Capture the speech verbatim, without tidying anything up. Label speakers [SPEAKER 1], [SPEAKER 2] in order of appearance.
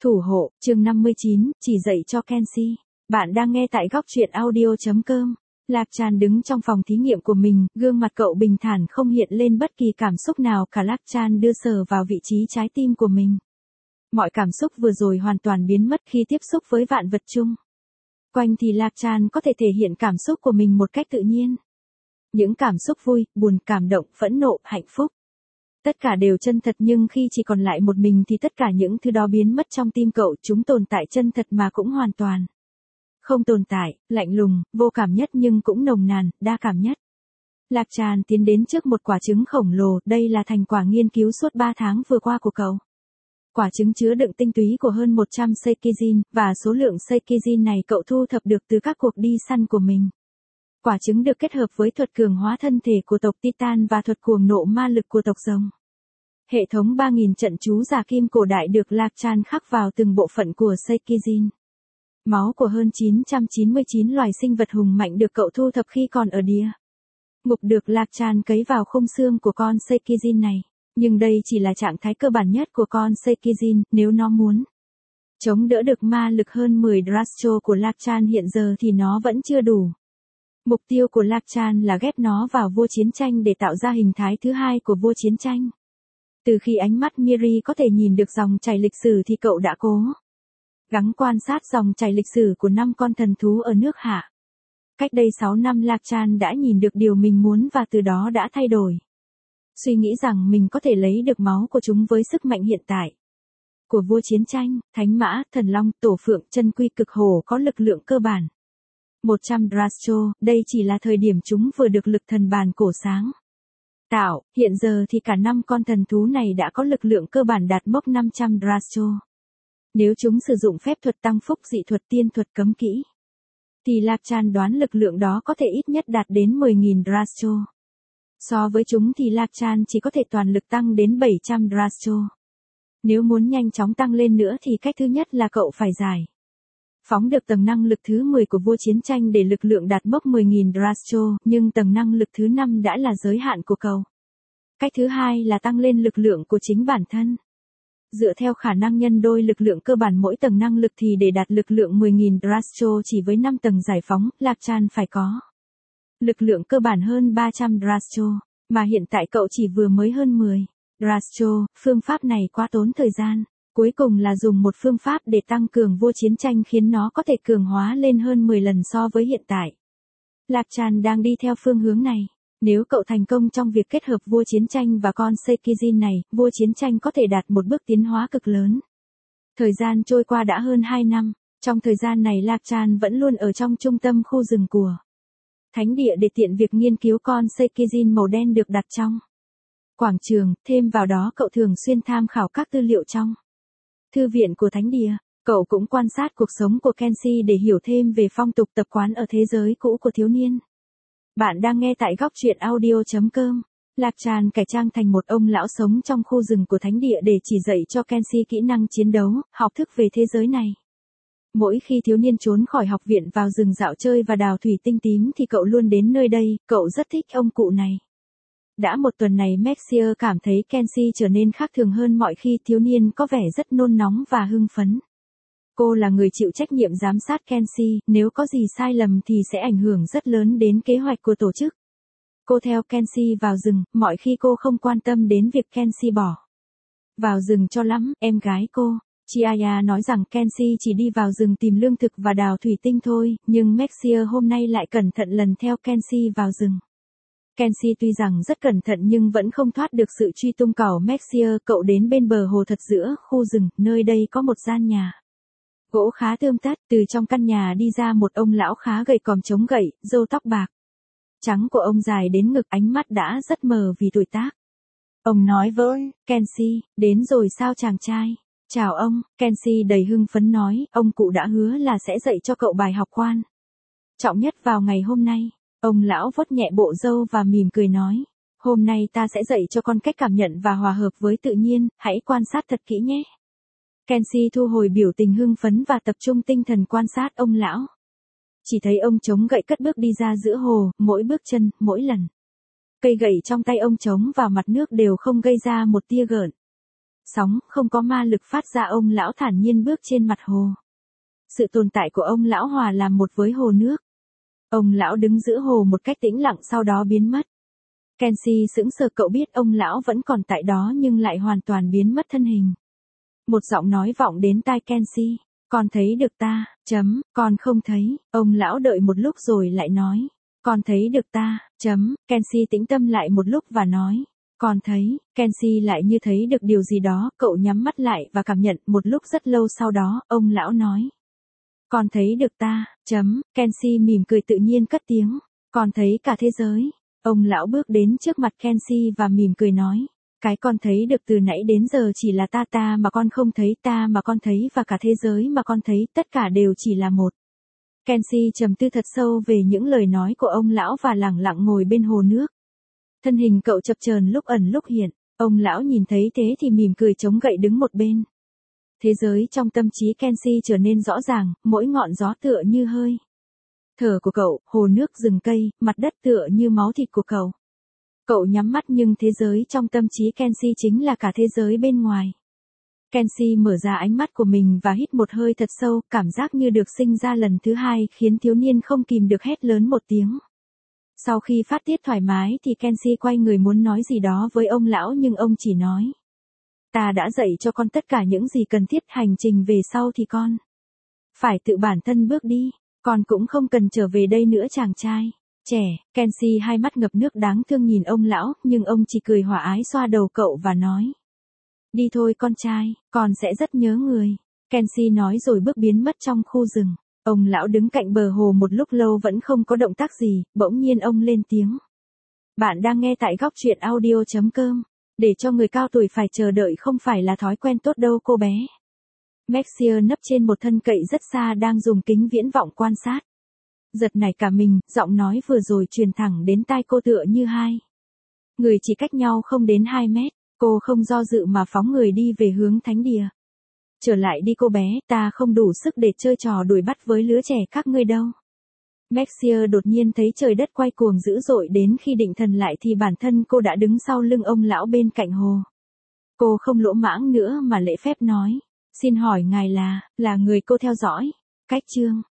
[SPEAKER 1] Thủ hộ, chương năm mươi chín, chỉ dạy cho Kenshi. Bạn đang nghe tại góc truyện audio.com. Lạc Tràn đứng trong phòng thí nghiệm của mình, gương mặt cậu bình thản không hiện lên bất kỳ cảm xúc nào cả. Lạc Tràn đưa sờ vào vị trí trái tim của mình. Mọi cảm xúc vừa rồi hoàn toàn biến mất khi tiếp xúc với vạn vật chung quanh thì Lạc Tràn có thể thể hiện cảm xúc của mình một cách tự nhiên. Những cảm xúc vui, buồn, cảm động, phẫn nộ, hạnh phúc. Tất cả đều chân thật, nhưng khi chỉ còn lại một mình thì tất cả những thứ đó biến mất trong tim cậu. Chúng tồn tại chân thật mà cũng hoàn toàn không tồn tại, lạnh lùng, vô cảm nhất nhưng cũng nồng nàn, đa cảm nhất. Lạc Tràn tiến đến trước một quả trứng khổng lồ. Đây là thành quả nghiên cứu suốt ba tháng vừa qua của cậu. Quả trứng chứa đựng tinh túy của hơn một trăm Seikijin, và số lượng Seikijin này cậu thu thập được từ các cuộc đi săn của mình. Quả trứng được kết hợp với thuật cường hóa thân thể của tộc Titan và thuật cuồng nộ ma lực của tộc rồng. Hệ thống ba nghìn trận chú giả kim cổ đại được Lạc Tràn khắc vào từng bộ phận của Seikijin. Máu của hơn chín trăm chín mươi chín loài sinh vật hùng mạnh được cậu thu thập khi còn ở địa ngục được Lạc Tràn cấy vào khung xương của con Seikijin này. Nhưng đây chỉ là trạng thái cơ bản nhất của con Seikijin. Nếu nó muốn chống đỡ được ma lực hơn mười Drastro của Lạc Tràn hiện giờ thì nó vẫn chưa đủ. Mục tiêu của Lạc Tràn là ghép nó vào vua chiến tranh để tạo ra hình thái thứ hai của vua chiến tranh. Từ khi ánh mắt Miri có thể nhìn được dòng chảy lịch sử thì cậu đã cố gắng quan sát dòng chảy lịch sử của năm con thần thú ở nước Hạ. Cách đây sáu năm Lạc Tràn đã nhìn được điều mình muốn và từ đó đã thay đổi. Suy nghĩ rằng mình có thể lấy được máu của chúng với sức mạnh hiện tại của vua chiến tranh, thánh mã, thần long, tổ phượng, chân quy, cực hổ có lực lượng cơ bản một trăm Drastro. Đây chỉ là thời điểm chúng vừa được lực thần bàn cổ sáng tạo. Hiện giờ thì cả năm con thần thú này đã có lực lượng cơ bản đạt mốc năm trăm Drastro. Nếu chúng sử dụng phép thuật tăng phúc, dị thuật, tiên thuật, cấm kỹ, thì Lạc Tràn đoán lực lượng đó có thể ít nhất đạt đến mười nghìn Drastro. So với chúng thì Lạc Tràn chỉ có thể toàn lực tăng đến bảy trăm Drastro. Nếu muốn nhanh chóng tăng lên nữa thì cách thứ nhất là cậu phải giải phóng được tầng năng lực thứ mười của vua chiến tranh để lực lượng đạt mốc mười nghìn Drastro, nhưng tầng năng lực thứ năm đã là giới hạn của cậu. Cách thứ hai là tăng lên lực lượng của chính bản thân. Dựa theo khả năng nhân đôi lực lượng cơ bản mỗi tầng năng lực thì để đạt lực lượng mười nghìn Drastro chỉ với năm tầng giải phóng, Lạc Tràn phải có lực lượng cơ bản hơn ba trăm Drastro, mà hiện tại cậu chỉ vừa mới hơn mười Drastro. Phương pháp này quá tốn thời gian. Cuối cùng là dùng một phương pháp để tăng cường vua chiến tranh khiến nó có thể cường hóa lên hơn mười lần so với hiện tại. Lạc Tràn đang đi theo phương hướng này. Nếu cậu thành công trong việc kết hợp vua chiến tranh và con Seikijin này, vua chiến tranh có thể đạt một bước tiến hóa cực lớn. Thời gian trôi qua đã hơn hai năm. Trong thời gian này Lạc Tràn vẫn luôn ở trong trung tâm khu rừng của thánh địa để tiện việc nghiên cứu con Seikijin màu đen được đặt trong quảng trường. Thêm vào đó cậu thường xuyên tham khảo các tư liệu trong thư viện của thánh địa. Cậu cũng quan sát cuộc sống của Kenshi để hiểu thêm về phong tục tập quán ở thế giới cũ của thiếu niên. Bạn đang nghe tại góc truyện audio.com. Lạc Tràn cải trang thành một ông lão sống trong khu rừng của thánh địa để chỉ dạy cho Kenshi kỹ năng chiến đấu, học thức về thế giới này. Mỗi khi thiếu niên trốn khỏi học viện vào rừng dạo chơi và đào thủy tinh tím thì cậu luôn đến nơi đây. Cậu rất thích ông cụ này. Đã một tuần này Maxia cảm thấy Kenshi trở nên khác thường hơn mọi khi. Thiếu niên có vẻ rất nôn nóng và hưng phấn. Cô là người chịu trách nhiệm giám sát Kenshi, nếu có gì sai lầm thì sẽ ảnh hưởng rất lớn đến kế hoạch của tổ chức. Cô theo Kenshi vào rừng, mọi khi cô không quan tâm đến việc Kenshi bỏ vào rừng cho lắm. Em gái cô, Chiaya nói rằng Kenshi chỉ đi vào rừng tìm lương thực và đào thủy tinh thôi, nhưng Maxia hôm nay lại cẩn thận lần theo Kenshi vào rừng. Kenshi tuy rằng rất cẩn thận nhưng vẫn không thoát được sự truy tung của Maxia. Cậu đến bên bờ hồ thật giữa khu rừng, nơi đây có một gian nhà gỗ khá tươm tất. Từ trong căn nhà đi ra một ông lão khá gầy còm chống gậy, râu tóc bạc trắng của ông dài đến ngực, ánh mắt đã rất mờ vì tuổi tác. Ông nói với Kenshi, đến rồi sao chàng trai? Chào ông, Kenshi đầy hưng phấn nói, ông cụ đã hứa là sẽ dạy cho cậu bài học quan trọng nhất vào ngày hôm nay. Ông lão vuốt nhẹ bộ râu và mỉm cười nói, hôm nay ta sẽ dạy cho con cách cảm nhận và hòa hợp với tự nhiên, hãy quan sát thật kỹ nhé. Kenshi thu hồi biểu tình hưng phấn và tập trung tinh thần quan sát ông lão. Chỉ thấy ông chống gậy cất bước đi ra giữa hồ, mỗi bước chân, mỗi lần cây gậy trong tay ông chống vào mặt nước đều không gây ra một tia gợn Sóng, không có ma lực phát ra, ông lão thản nhiên bước trên mặt hồ. Sự tồn tại của ông lão hòa làm một với hồ nước. Ông lão đứng giữa hồ một cách tĩnh lặng sau đó biến mất. Kenzie sững sờ, cậu biết ông lão vẫn còn tại đó nhưng lại hoàn toàn biến mất thân hình. Một giọng nói vọng đến tai Kenzie. Con thấy được ta, chấm, con không thấy. Ông lão đợi một lúc rồi lại nói. Con thấy được ta, chấm, Kenzie tĩnh tâm lại một lúc và nói. Con thấy, Kenzie lại như thấy được điều gì đó, cậu nhắm mắt lại và cảm nhận. Một lúc rất lâu sau đó, ông lão nói. Con thấy được ta, chấm, Kenzie mỉm cười tự nhiên cất tiếng. Con thấy cả thế giới. Ông lão bước đến trước mặt Kenzie và mỉm cười nói. Cái con thấy được từ nãy đến giờ chỉ là ta, ta mà con không thấy, ta mà con thấy và cả thế giới mà con thấy, tất cả đều chỉ là một. Kenzie trầm tư thật sâu về những lời nói của ông lão và lặng lặng ngồi bên hồ nước. Thân hình cậu chập chờn lúc ẩn lúc hiện, ông lão nhìn thấy thế thì mỉm cười chống gậy đứng một bên. Thế giới trong tâm trí Kenzie trở nên rõ ràng, mỗi ngọn gió tựa như hơi thở của cậu, hồ nước, rừng cây, mặt đất tựa như máu thịt của cậu. Cậu nhắm mắt nhưng thế giới trong tâm trí Kenzie chính là cả thế giới bên ngoài. Kenzie mở ra ánh mắt của mình và hít một hơi thật sâu, cảm giác như được sinh ra lần thứ hai khiến thiếu niên không kìm được hét lớn một tiếng. Sau khi phát tiết thoải mái thì Kenzie quay người muốn nói gì đó với ông lão nhưng ông chỉ nói. Ta đã dạy cho con tất cả những gì cần thiết, hành trình về sau thì con phải tự bản thân bước đi, con cũng không cần trở về đây nữa chàng trai trẻ. Kenzie hai mắt ngập nước đáng thương nhìn ông lão, nhưng ông chỉ cười hòa ái xoa đầu cậu và nói. Đi thôi con trai, con sẽ rất nhớ người. Kenzie nói rồi bước biến mất trong khu rừng. Ông lão đứng cạnh bờ hồ một lúc lâu vẫn không có động tác gì, bỗng nhiên ông lên tiếng. Bạn đang nghe tại góc truyện audio chấm com. Để cho người cao tuổi phải chờ đợi không phải là thói quen tốt đâu cô bé. Maxia nấp trên một thân cậy rất xa đang dùng kính viễn vọng quan sát. Giật nảy cả mình, giọng nói vừa rồi truyền thẳng đến tai cô tựa như hai người chỉ cách nhau không đến hai mét. Cô không do dự mà phóng người đi về hướng thánh địa. Trở lại đi cô bé, ta không đủ sức để chơi trò đuổi bắt với lứa trẻ các ngươi đâu. Maxia đột nhiên thấy trời đất quay cuồng dữ dội, đến khi định thần lại thì bản thân cô đã đứng sau lưng ông lão bên cạnh hồ. Cô không lỗ mãng nữa mà lễ phép nói. Xin hỏi ngài là, là người cô theo dõi. Cách chương